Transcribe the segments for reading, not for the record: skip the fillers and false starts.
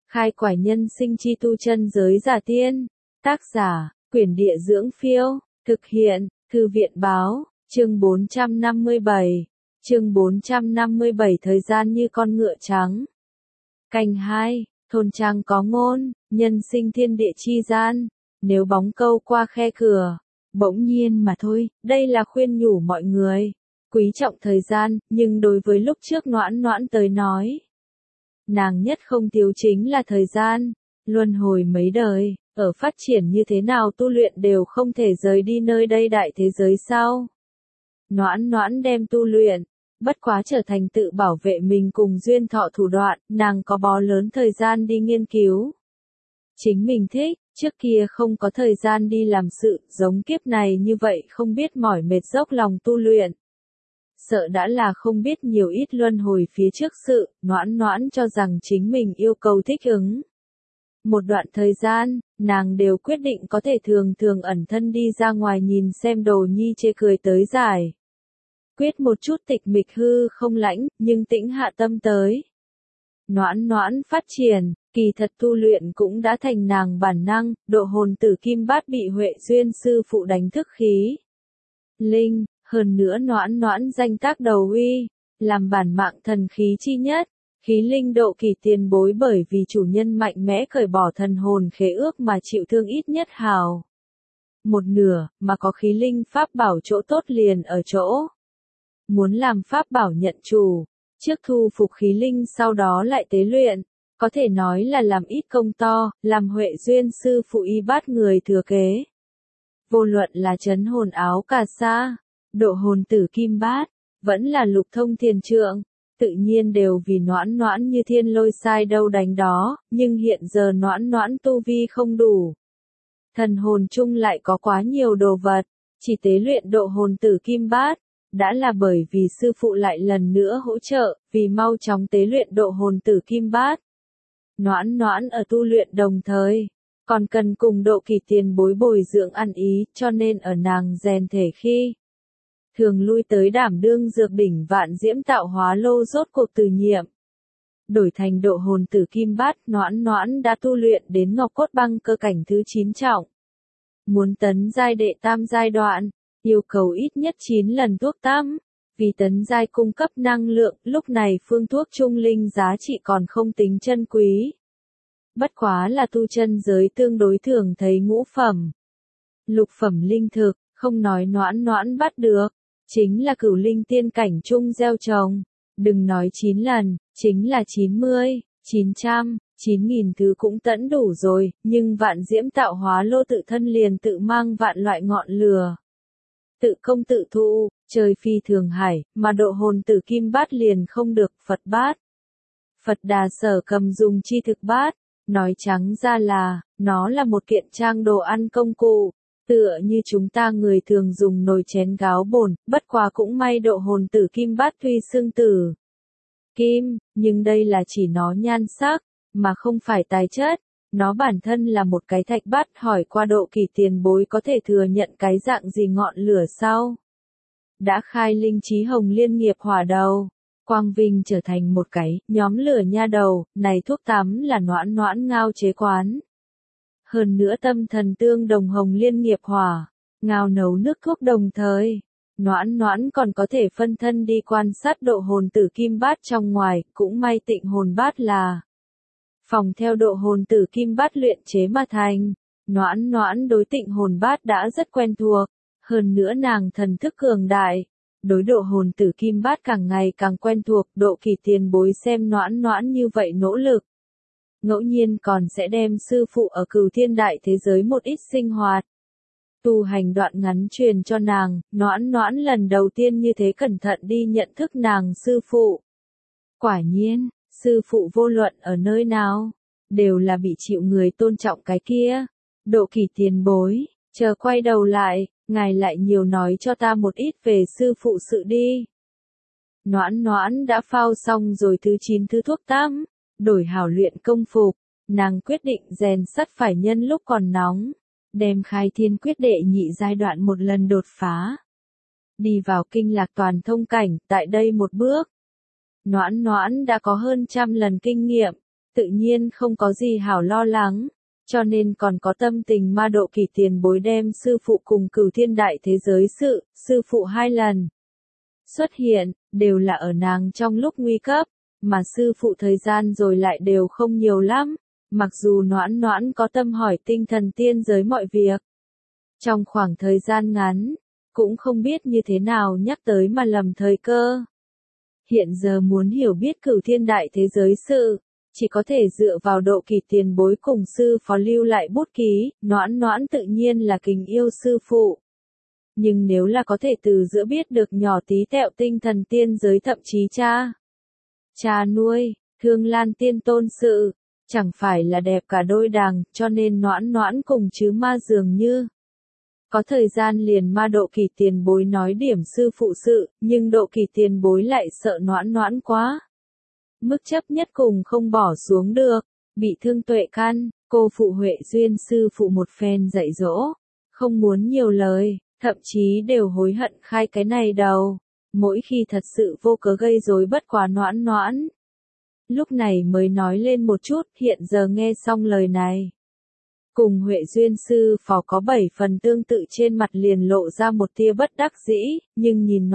Khai quải nhân sinh chi tu chân giới giả tiên. Tác giả, Quyển Địa Dưỡng Phiêu. Thực hiện, Thư viện Báo. Chương 457. Chương 457 thời gian như con ngựa trắng. Canh 2, thôn trang có ngôn, nhân sinh thiên địa chi gian, nếu bóng câu qua khe cửa. Bỗng nhiên mà thôi, đây là khuyên nhủ mọi người. Quý trọng thời gian, nhưng đối với lúc trước Noãn Noãn tới nói. Nàng nhất không thiếu chính là thời gian, luân hồi mấy đời, ở phát triển như thế nào tu luyện đều không thể rời đi nơi đây đại thế giới sau. Noãn Noãn đem tu luyện, bất quá trở thành tự bảo vệ mình cùng duyên thọ thủ đoạn, nàng có bó lớn thời gian đi nghiên cứu. Chính mình thích, trước kia không có thời gian đi làm sự, giống kiếp này như vậy không biết mỏi mệt dốc lòng tu luyện. Sợ đã là không biết nhiều ít luân hồi phía trước sự, Noãn Noãn cho rằng chính mình yêu cầu thích ứng. Một đoạn thời gian, nàng đều quyết định có thể thường thường ẩn thân đi ra ngoài nhìn xem đồ nhi chê cười tới giải. Quyết một chút tịch mịch hư không lãnh, nhưng tĩnh hạ tâm tới. Noãn Noãn phát triển, kỳ thật tu luyện cũng đã thành nàng bản năng, độ hồn tử kim bát bị Huệ Duyên sư phụ đánh thức khí. Linh, hơn nữa Noãn Noãn danh tác đầu uy, làm bản mạng thần khí chi nhất. Khí linh độ kỳ tiền bối bởi vì chủ nhân mạnh mẽ cởi bỏ thần hồn khế ước mà chịu thương ít nhất hào. Một nửa, mà có khí linh pháp bảo chỗ tốt liền ở chỗ. Muốn làm pháp bảo nhận chủ, trước thu phục khí linh sau đó lại tế luyện, có thể nói là làm ít công to, làm Huệ Duyên sư phụ y bát người thừa kế. Vô luận là trấn hồn áo cà sa, độ hồn tử kim bát, vẫn là lục thông thiền trượng, tự nhiên đều vì Noãn Noãn như thiên lôi sai đâu đánh đó, nhưng hiện giờ Noãn Noãn tu vi không đủ. Thần hồn chung lại có quá nhiều đồ vật, chỉ tế luyện độ hồn tử kim bát, đã là bởi vì sư phụ lại lần nữa hỗ trợ, vì mau chóng tế luyện độ hồn tử kim bát. Noãn Noãn ở tu luyện đồng thời, còn cần cùng độ kỳ tiền bối bồi dưỡng ăn ý, cho nên ở nàng rèn thể khi thường lui tới đảm đương dược đỉnh vạn diễm tạo hóa lô rốt cuộc từ nhiệm. Đổi thành độ hồn tử kim bát, Noãn Noãn đã tu luyện đến ngọc cốt băng cơ cảnh thứ 9 trọng. Muốn tấn giai đệ tam giai đoạn, yêu cầu ít nhất 9 lần thuốc tắm. Vì tấn giai cung cấp năng lượng, lúc này phương thuốc trung linh giá trị còn không tính chân quý. Bất quá là tu chân giới tương đối thường thấy ngũ phẩm. Lục phẩm linh thực, không nói Noãn Noãn bắt được, chính là cửu linh tiên cảnh trung gieo trồng. Đừng nói 9 lần, chính là 90, 900, 9.000 thứ cũng tẫn đủ rồi, nhưng vạn diễm tạo hóa lô tự thân liền tự mang vạn loại ngọn lửa. Tự công tự thụ, trời phi thường hải, mà độ hồn tử kim bát liền không được Phật bát. Phật Đà Sở cầm dùng chi thực bát, nói trắng ra là, nó là một kiện trang đồ ăn công cụ, tựa như chúng ta người thường dùng nồi chén gáo bồn, bất quá cũng may độ hồn tử kim bát tuy xương tử kim, nhưng đây là chỉ nó nhan sắc, mà không phải tài chất. Nó bản thân là một cái thạch bát, hỏi qua độ kỳ tiền bối có thể thừa nhận cái dạng gì ngọn lửa sau. Đã khai linh trí hồng liên nghiệp hỏa đầu, quang vinh trở thành một cái nhóm lửa nha đầu, này thuốc tắm là Noãn Noãn ngao chế quán. Hơn nữa tâm thần tương đồng hồng liên nghiệp hỏa, ngao nấu nước thuốc đồng thời. Noãn Noãn còn có thể phân thân đi quan sát độ hồn tử kim bát trong ngoài, cũng may tịnh hồn bát là phòng theo độ hồn tử kim bát luyện chế mà thành. Noãn Noãn đối tịnh hồn bát đã rất quen thuộc, hơn nữa nàng thần thức cường đại, đối độ hồn tử kim bát càng ngày càng quen thuộc. Độ kỳ tiền bối xem Noãn Noãn như vậy nỗ lực, ngẫu nhiên còn sẽ đem sư phụ ở cửu thiên đại thế giới một ít sinh hoạt tu hành đoạn ngắn truyền cho nàng. Noãn Noãn lần đầu tiên như thế cẩn thận đi nhận thức nàng sư phụ. Quả nhiên, sư phụ vô luận ở nơi nào, đều là bị chịu người tôn trọng cái kia. Độ kỳ tiền bối, chờ quay đầu lại, ngài lại nhiều nói cho ta một ít về sư phụ sự đi. Noãn Noãn đã phao xong rồi thứ 9 thứ thuốc tắm, đổi hảo luyện công phục, nàng quyết định rèn sắt phải nhân lúc còn nóng, đem khai thiên quyết đệ nhị giai đoạn một lần đột phá. Đi vào kinh lạc toàn thông cảnh, tại đây một bước. Noãn Noãn đã có hơn 100 lần kinh nghiệm, tự nhiên không có gì hảo lo lắng, cho nên còn có tâm tình ma Độ Kỷ tiền bối đem sư phụ cùng Cửu Thiên Đại Thế Giới sự, sư phụ 2 lần xuất hiện, đều là ở nàng trong lúc nguy cấp, mà sư phụ thời gian rồi lại đều không nhiều lắm, mặc dù Noãn Noãn có tâm hỏi tinh thần tiên giới mọi việc. Trong khoảng thời gian ngắn, cũng không biết như thế nào nhắc tới mà lầm thời cơ. Hiện giờ muốn hiểu biết Cửu Thiên Đại Thế Giới sự, chỉ có thể dựa vào Độ Kỷ tiền bối cùng sư phó lưu lại bút ký, Noãn Noãn tự nhiên là kính yêu sư phụ. Nhưng nếu là có thể từ giữa biết được nhỏ tí tẹo tinh thần tiên giới thậm chí cha nuôi, Thương Lan tiên tôn sự, chẳng phải là đẹp cả đôi đàng, cho nên Noãn Noãn cùng chứ ma dường như. Có thời gian liền ma Độ Kỷ tiền bối nói điểm sư phụ sự, nhưng Độ Kỷ tiền bối lại sợ Noãn Noãn quá. Mức chấp nhất cùng không bỏ xuống được, bị thương tuệ căn, cô phụ Huệ Duyên sư phụ một phen dạy dỗ, không muốn nhiều lời, thậm chí đều hối hận khai cái này đầu, mỗi khi thật sự vô cớ gây rối bất quá Noãn Noãn. Lúc này mới nói lên một chút, hiện giờ nghe xong lời này. Cùng Huệ Duyên sư phó có 7 phần tương tự trên mặt liền lộ ra một tia bất đắc dĩ, nhưng nhìn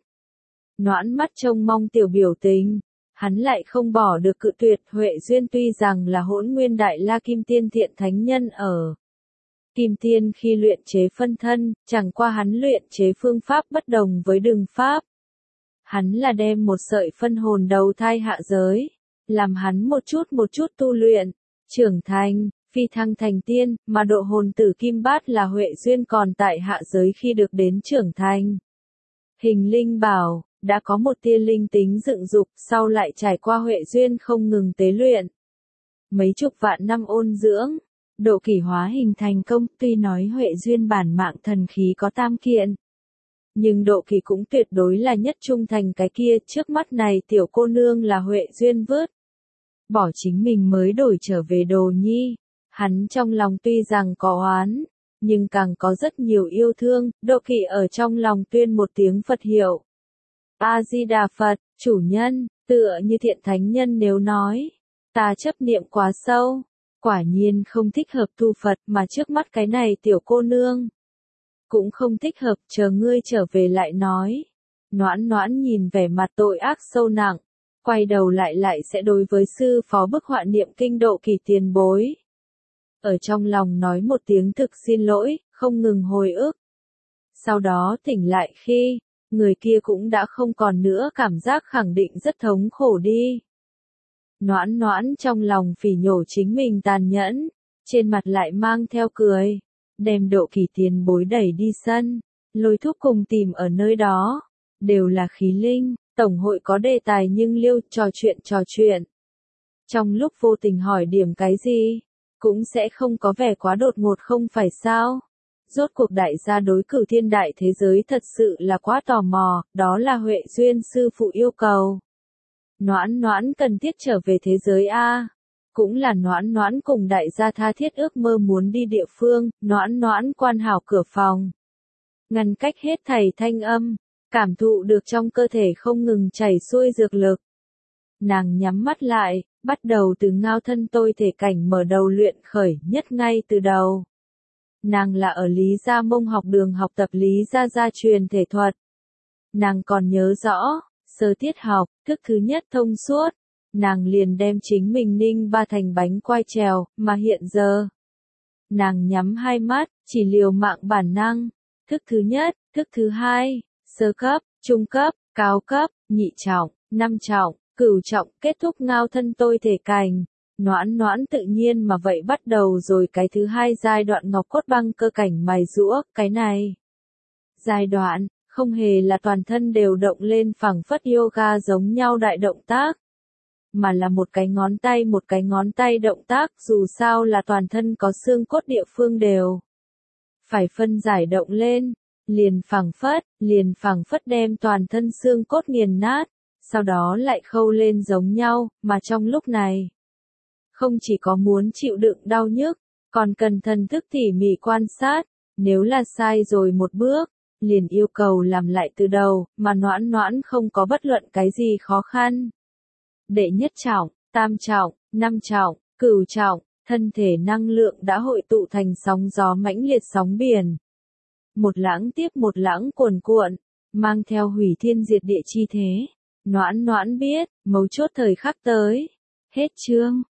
Noãn mắt trông mong tiểu biểu tình, hắn lại không bỏ được cự tuyệt. Huệ Duyên tuy rằng là Hỗn Nguyên Đại La Kim Tiên thiện thánh nhân ở Kim Tiên khi luyện chế phân thân, chẳng qua hắn luyện chế phương pháp bất đồng với Đường pháp. Hắn là đem một sợi phân hồn đầu thai hạ giới, làm hắn một chút tu luyện, trưởng thành, phi thăng thành tiên, mà độ hồn tử Kim Bát là Huệ Duyên còn tại hạ giới khi được đến trưởng thành. Hình linh bảo, đã có một tia linh tính dựng dục, sau lại trải qua Huệ Duyên không ngừng tế luyện. Mấy chục vạn năm ôn dưỡng, Độ Kỷ hóa hình thành công, tuy nói Huệ Duyên bản mạng thần khí có tam kiện. Nhưng Độ Kỷ cũng tuyệt đối là nhất trung thành cái kia, trước mắt này tiểu cô nương là Huệ Duyên vớt. Bỏ chính mình mới đổi trở về Đồ Nhi, hắn trong lòng tuy rằng có oán, nhưng càng có rất nhiều yêu thương. Độ Kỷ ở trong lòng tuyên một tiếng Phật hiệu. A-di-đà Phật, chủ nhân, tựa như thiện thánh nhân nếu nói, ta chấp niệm quá sâu, quả nhiên không thích hợp tu Phật, mà trước mắt cái này tiểu cô nương cũng không thích hợp, chờ ngươi trở về lại nói. Noãn Noãn nhìn vẻ mặt tội ác sâu nặng, quay đầu lại sẽ đối với sư phó bức họa niệm kinh Độ Kỷ tiền bối. Ở trong lòng nói một tiếng thực xin lỗi, không ngừng hồi ức. Sau đó tỉnh lại khi, người kia cũng đã không còn nữa, cảm giác khẳng định rất thống khổ đi. Noãn Noãn trong lòng phỉ nhổ chính mình tàn nhẫn, trên mặt lại mang theo cười, đem Độ Kỷ tiền bối đẩy đi sân, Lôi Thúc cùng tìm ở nơi đó, đều là khí linh, tổng hội có đề tài nhưng liêu trò chuyện. Trong lúc vô tình hỏi điểm cái gì, cũng sẽ không có vẻ quá đột ngột không phải sao. Rốt cuộc đại gia đối Cửu Thiên Đại Thế Giới thật sự là quá tò mò, đó là Huệ Duyên sư phụ yêu cầu. Noãn Noãn cần thiết trở về thế giới A. Cũng là Noãn Noãn cùng đại gia tha thiết ước mơ muốn đi địa phương. Noãn Noãn quan hảo cửa phòng, ngăn cách hết thảy thanh âm, cảm thụ được trong cơ thể không ngừng chảy xuôi dược lực. Nàng nhắm mắt lại, bắt đầu từ ngao thân tôi thể cảnh mở đầu luyện khởi nhất ngay từ đầu. Nàng là ở Lý Gia Mông học đường học tập Lý Gia gia truyền thể thuật. Nàng còn nhớ rõ, sơ tiết học, thức thứ nhất thông suốt, nàng liền đem chính mình ninh ba thành bánh quai trèo, mà hiện giờ. Nàng nhắm hai mắt, chỉ liều mạng bản năng, thức thứ nhất, thức thứ hai, sơ cấp, trung cấp, cao cấp, nhị trọng, năm trọng, cửu trọng, kết thúc ngao thân tôi thể cảnh. Noãn Noãn tự nhiên mà vậy bắt đầu rồi cái thứ hai giai đoạn ngọc cốt băng cơ cảnh mài giũa, cái này. Giai đoạn, không hề là toàn thân đều động lên phẳng phất yoga giống nhau đại động tác, mà là một cái ngón tay động tác, dù sao là toàn thân có xương cốt địa phương đều phải phân giải động lên, liền phẳng phất đem toàn thân xương cốt nghiền nát, sau đó lại khâu lên giống nhau, mà trong lúc này, không chỉ có muốn chịu đựng đau nhức, còn cần thần thức tỉ mỉ quan sát, nếu là sai rồi một bước, liền yêu cầu làm lại từ đầu, mà Noãn Noãn không có bất luận cái gì khó khăn. Đệ nhất trọng, tam trọng, Năm trọng, cửu trọng, thân thể năng lượng đã hội tụ thành sóng gió mãnh liệt sóng biển. Một lãng tiếp một lãng cuồn cuộn, mang theo hủy thiên diệt địa chi thế. Noãn noãn biết, mấu chốt thời khắc tới. Hết chương.